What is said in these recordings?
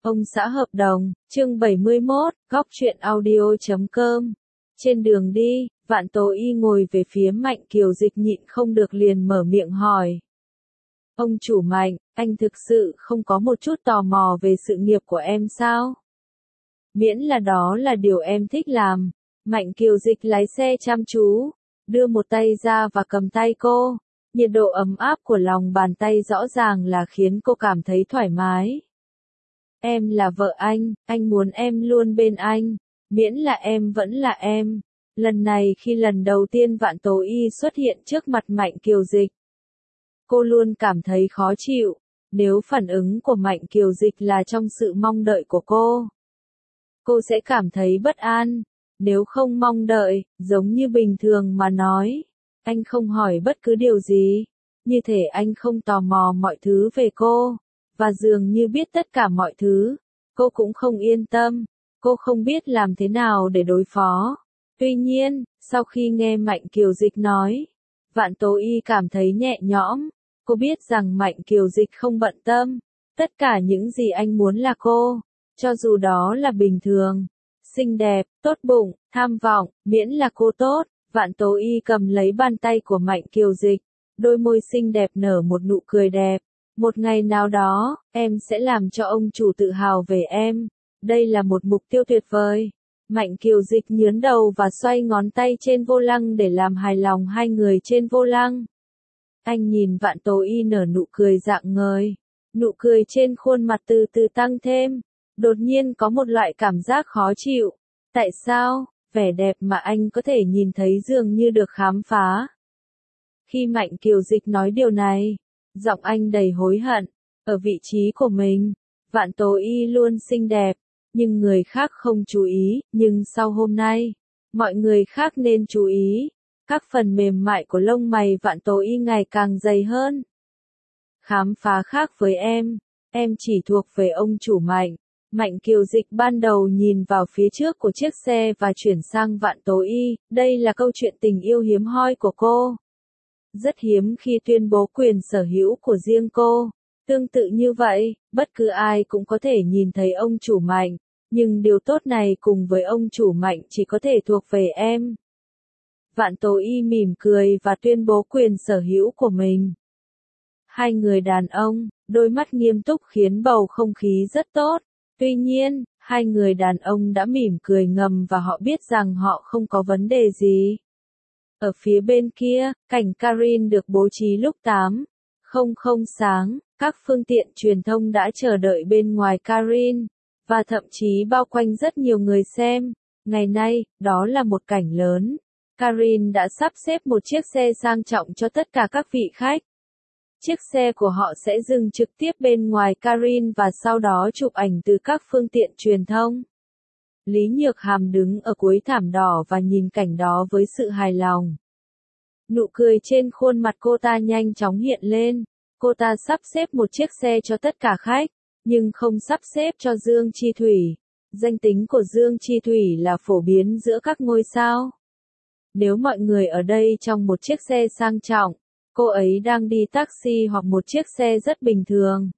Ông xã hợp đồng, chương 71, góc truyện audio.com. Trên đường đi, Vạn Tố Y ngồi về phía Mạnh Kiều Dịch nhịn không được liền mở miệng hỏi. Ông chủ Mạnh, anh thực sự không có một chút tò mò về sự nghiệp của em sao? Miễn là đó là điều em thích làm. Mạnh Kiều Dịch lái xe chăm chú, đưa một tay ra và cầm tay cô. Nhiệt độ ấm áp của lòng bàn tay rõ ràng là khiến cô cảm thấy thoải mái. Em là vợ anh muốn em luôn bên anh, miễn là em vẫn là em. Lần này khi lần đầu tiên Vạn Tố Y xuất hiện trước mặt Mạnh Kiều Dịch, cô luôn cảm thấy khó chịu. Nếu phản ứng của Mạnh Kiều Dịch là trong sự mong đợi của cô sẽ cảm thấy bất an. Nếu không mong đợi, giống như bình thường mà nói, anh không hỏi bất cứ điều gì, như thể anh không tò mò mọi thứ về cô, và dường như biết tất cả mọi thứ, cô cũng không yên tâm, cô không biết làm thế nào để đối phó. Tuy nhiên, sau khi nghe Mạnh Kiều Dịch nói, Vạn Tố Y cảm thấy nhẹ nhõm, cô biết rằng Mạnh Kiều Dịch không bận tâm, tất cả những gì anh muốn là cô, cho dù đó là bình thường, xinh đẹp, tốt bụng, tham vọng, miễn là cô tốt. Vạn Tố Y cầm lấy bàn tay của Mạnh Kiều Dịch, đôi môi xinh đẹp nở một nụ cười đẹp. Một ngày nào đó, em sẽ làm cho ông chủ tự hào về em. Đây là một mục tiêu tuyệt vời. Mạnh Kiều Dịch nhướn đầu và xoay ngón tay trên vô lăng để làm hài lòng hai người trên vô lăng. Anh nhìn Vạn Tố Y nở nụ cười rạng ngời. Nụ cười trên khuôn mặt từ từ tăng thêm. Đột nhiên có một loại cảm giác khó chịu. Tại sao? Vẻ đẹp mà anh có thể nhìn thấy dường như được khám phá. Khi Mạnh Kiều Dịch nói điều này, giọng anh đầy hối hận. Ở vị trí của mình, Vạn Tố Y luôn xinh đẹp, nhưng người khác không chú ý. Nhưng sau hôm nay, mọi người khác nên chú ý. Các phần mềm mại của lông mày Vạn Tố Y ngày càng dày hơn. Khám phá khác với em chỉ thuộc về ông chủ Mạnh. Mạnh Kiều Dịch ban đầu nhìn vào phía trước của chiếc xe và chuyển sang Vạn Tố Y, đây là câu chuyện tình yêu hiếm hoi của cô. Rất hiếm khi tuyên bố quyền sở hữu của riêng cô. Tương tự như vậy, bất cứ ai cũng có thể nhìn thấy ông chủ Mạnh, nhưng điều tốt này cùng với ông chủ Mạnh chỉ có thể thuộc về em. Vạn Tố Y mỉm cười và tuyên bố quyền sở hữu của mình. Hai người đàn ông, đôi mắt nghiêm túc khiến bầu không khí rất tốt. Tuy nhiên, hai người đàn ông đã mỉm cười ngầm và họ biết rằng họ không có vấn đề gì. Ở phía bên kia, cảnh Karin được bố trí lúc 8:00 sáng, các phương tiện truyền thông đã chờ đợi bên ngoài Karin, và thậm chí bao quanh rất nhiều người xem. Ngày nay, đó là một cảnh lớn. Karin đã sắp xếp một chiếc xe sang trọng cho tất cả các vị khách. Chiếc xe của họ sẽ dừng trực tiếp bên ngoài Karin và sau đó chụp ảnh từ các phương tiện truyền thông. Lý Nhược Hàm đứng ở cuối thảm đỏ và nhìn cảnh đó với sự hài lòng. Nụ cười trên khuôn mặt cô ta nhanh chóng hiện lên. Cô ta sắp xếp một chiếc xe cho tất cả khách, nhưng không sắp xếp cho Dương Chi Thủy. Danh tính của Dương Chi Thủy là phổ biến giữa các ngôi sao. Nếu mọi người ở đây trong một chiếc xe sang trọng, cô ấy đang đi taxi hoặc một chiếc xe rất bình thường.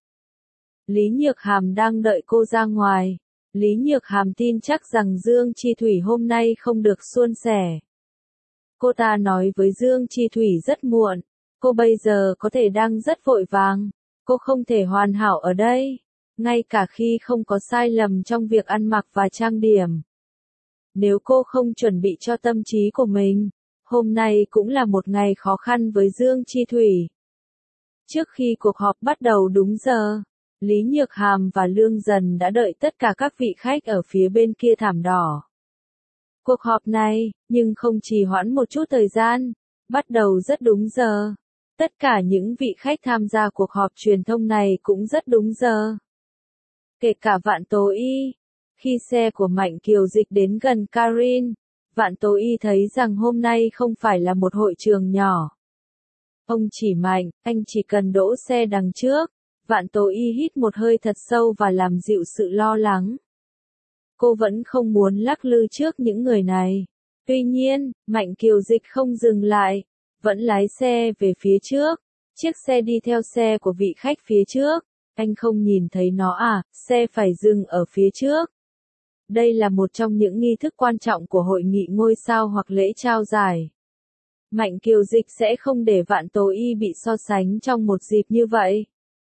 Lý Nhược Hàm đang đợi cô ra ngoài. Lý Nhược Hàm tin chắc rằng Dương Chi Thủy hôm nay không được suôn sẻ. Cô ta nói với Dương Chi Thủy rất muộn. Cô bây giờ có thể đang rất vội vàng. Cô không thể hoàn hảo ở đây. Ngay cả khi không có sai lầm trong việc ăn mặc và trang điểm. Nếu cô không chuẩn bị cho tâm trí của mình, hôm nay cũng là một ngày khó khăn với Dương Chi Thủy. Trước khi cuộc họp bắt đầu đúng giờ, Lý Nhược Hàm và Lương Dần đã đợi tất cả các vị khách ở phía bên kia thảm đỏ. Cuộc họp này, nhưng không trì hoãn một chút thời gian, bắt đầu rất đúng giờ. Tất cả những vị khách tham gia cuộc họp truyền thông này cũng rất đúng giờ. Kể cả Vạn Tố Y. Khi xe của Mạnh Kiều Dịch đến gần Karin, Vạn Tố Y thấy rằng hôm nay không phải là một hội trường nhỏ. Ông chỉ Mạnh, anh chỉ cần đỗ xe đằng trước. Vạn Tố Y hít một hơi thật sâu và làm dịu sự lo lắng. Cô vẫn không muốn lắc lư trước những người này. Tuy nhiên, Mạnh Kiều Dịch không dừng lại, vẫn lái xe về phía trước. Chiếc xe đi theo xe của vị khách phía trước. Anh không nhìn thấy nó à, xe phải dừng ở phía trước. Đây là một trong những nghi thức quan trọng của hội nghị ngôi sao hoặc lễ trao giải. Mạnh Kiều Dịch sẽ không để Vạn Tố Y bị so sánh trong một dịp như vậy.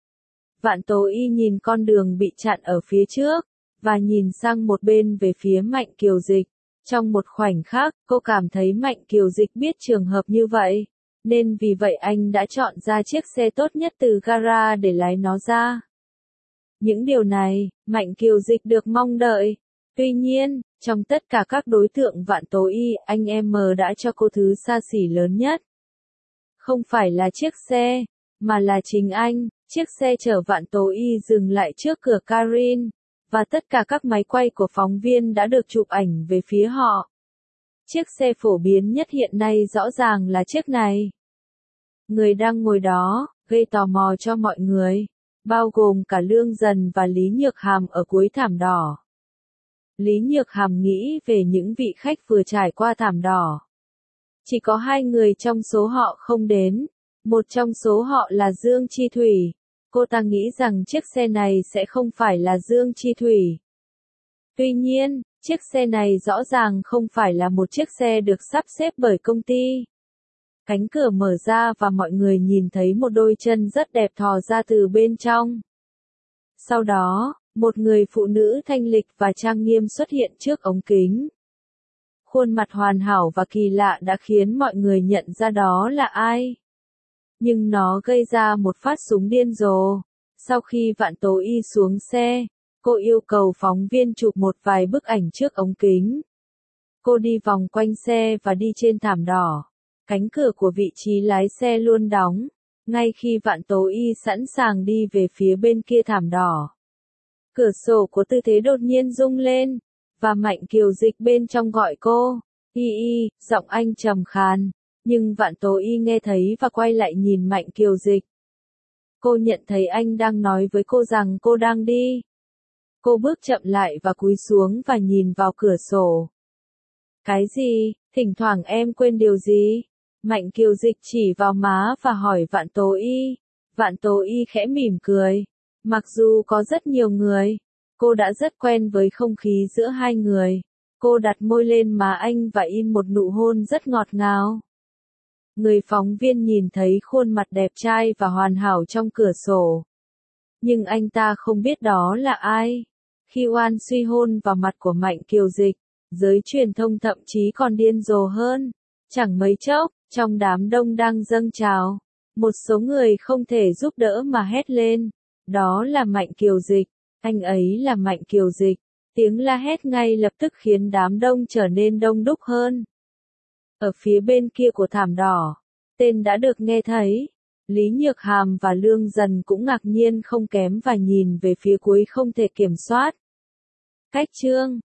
Vạn Tố Y nhìn con đường bị chặn ở phía trước, và nhìn sang một bên về phía Mạnh Kiều Dịch. Trong một khoảnh khắc, cô cảm thấy Mạnh Kiều Dịch biết trường hợp như vậy, nên vì vậy anh đã chọn ra chiếc xe tốt nhất từ gara để lái nó ra. Những điều này, Mạnh Kiều Dịch được mong đợi. Tuy nhiên, trong tất cả các đối tượng Vạn Tố Y, anh em đã cho cô thứ xa xỉ lớn nhất. Không phải là chiếc xe, mà là chính anh. Chiếc xe chở Vạn Tố Y dừng lại trước cửa Karin, và tất cả các máy quay của phóng viên đã được chụp ảnh về phía họ. Chiếc xe phổ biến nhất hiện nay rõ ràng là chiếc này. Người đang ngồi đó, gây tò mò cho mọi người, bao gồm cả Lương Dần và Lý Nhược Hàm ở cuối thảm đỏ. Lý Nhược Hàm nghĩ về những vị khách vừa trải qua thảm đỏ. Chỉ có 2 người trong số họ không đến, một trong số họ là Dương Chi Thủy. Cô ta nghĩ rằng chiếc xe này sẽ không phải là Dương Chi Thủy. Tuy nhiên, chiếc xe này rõ ràng không phải là một chiếc xe được sắp xếp bởi công ty. Cánh cửa mở ra và mọi người nhìn thấy một đôi chân rất đẹp thò ra từ bên trong. Sau đó, một người phụ nữ thanh lịch và trang nghiêm xuất hiện trước ống kính. Khuôn mặt hoàn hảo và kỳ lạ đã khiến mọi người nhận ra đó là ai. Nhưng nó gây ra một phát súng điên rồ. Sau khi Vạn Tố Y xuống xe, cô yêu cầu phóng viên chụp một vài bức ảnh trước ống kính. Cô đi vòng quanh xe và đi trên thảm đỏ. Cánh cửa của vị trí lái xe luôn đóng, ngay khi Vạn Tố Y sẵn sàng đi về phía bên kia thảm đỏ. Cửa sổ của tư thế đột nhiên rung lên, và Mạnh Kiều Dịch bên trong gọi cô. Y, giọng anh trầm khàn, nhưng Vạn Tố Y nghe thấy và quay lại nhìn Mạnh Kiều Dịch. Cô nhận thấy anh đang nói với cô rằng cô đang đi. Cô bước chậm lại và cúi xuống và nhìn vào cửa sổ. Cái gì, thỉnh thoảng em quên điều gì? Mạnh Kiều Dịch chỉ vào má và hỏi Vạn Tố Y. Vạn Tố Y khẽ mỉm cười. Mặc dù có rất nhiều người, cô đã rất quen với không khí giữa hai người. Cô đặt môi lên má anh và in một nụ hôn rất ngọt ngào. Người phóng viên nhìn thấy khuôn mặt đẹp trai và hoàn hảo trong cửa sổ. Nhưng anh ta không biết đó là ai. Khi Oan Suy hôn vào mặt của Mạnh Kiều Dịch, giới truyền thông thậm chí còn điên rồ hơn. Chẳng mấy chốc, trong đám đông đang dâng trào, một số người không thể giúp đỡ mà hét lên. Đó là Mạnh Kiều Dịch, anh ấy là Mạnh Kiều Dịch. Tiếng la hét ngay lập tức khiến đám đông trở nên đông đúc hơn. Ở phía bên kia của thảm đỏ, tên đã được nghe thấy. Lý Nhược Hàm và Lương Dần cũng ngạc nhiên không kém và nhìn về phía cuối không thể kiểm soát. Cách chương